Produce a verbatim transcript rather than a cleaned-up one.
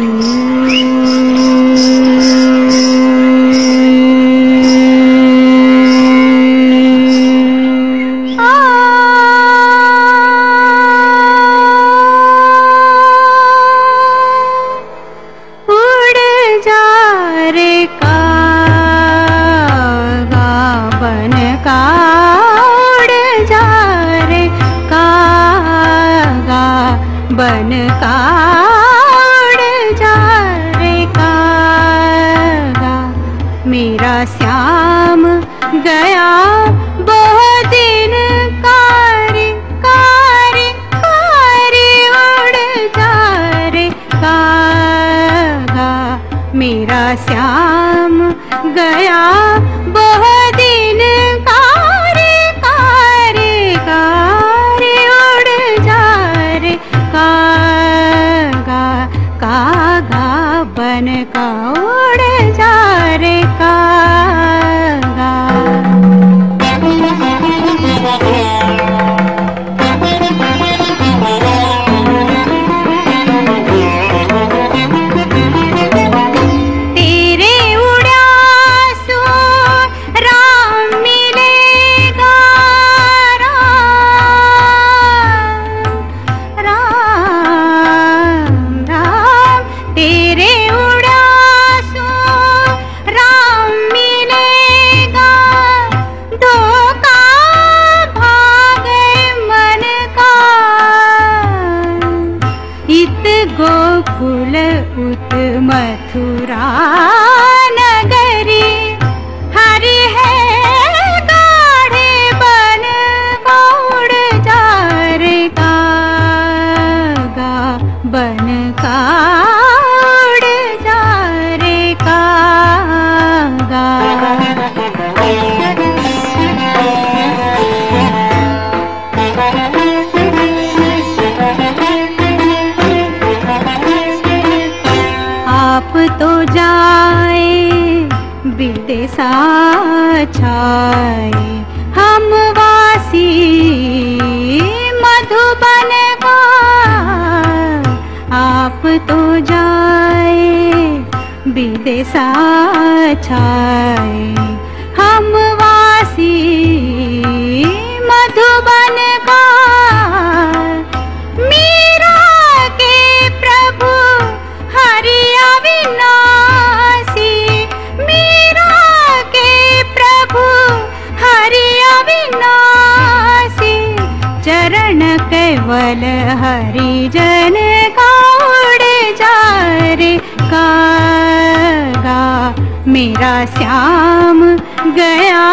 बन का उड़ जा रे कागा, मेरा श्याम गया बहुत दिन कारी कारी कारी उड़ जा रे कागा, मेरा श्याम गया बहुत दिन कारी कारी कारी उड़ जा रे कागा, कागा बन का उड़ जा रे कागा। तेरे उड़ासों राम मिलेगा, राम राम राम, तेरे उड़ासों राम मिलेगा, धोखा भागे मन का, इत गोकुल उत मथुरा नगरी, हरि है गाढ़े बन का उड़ जा रे कागा, बन का उड़ जा रे कागा। आप तो जाए विदेशा छाए, हम वासी मधुबन का, आप तो जाए विदेशा छाए, हम वासी मधुबन का, मीरा के प्रभु हरि अविनाशी, मीरा के प्रभु हरि अविनाशी, चरण केवल हरि जन का उड़ जा रे कागा, मेरा श्याम गया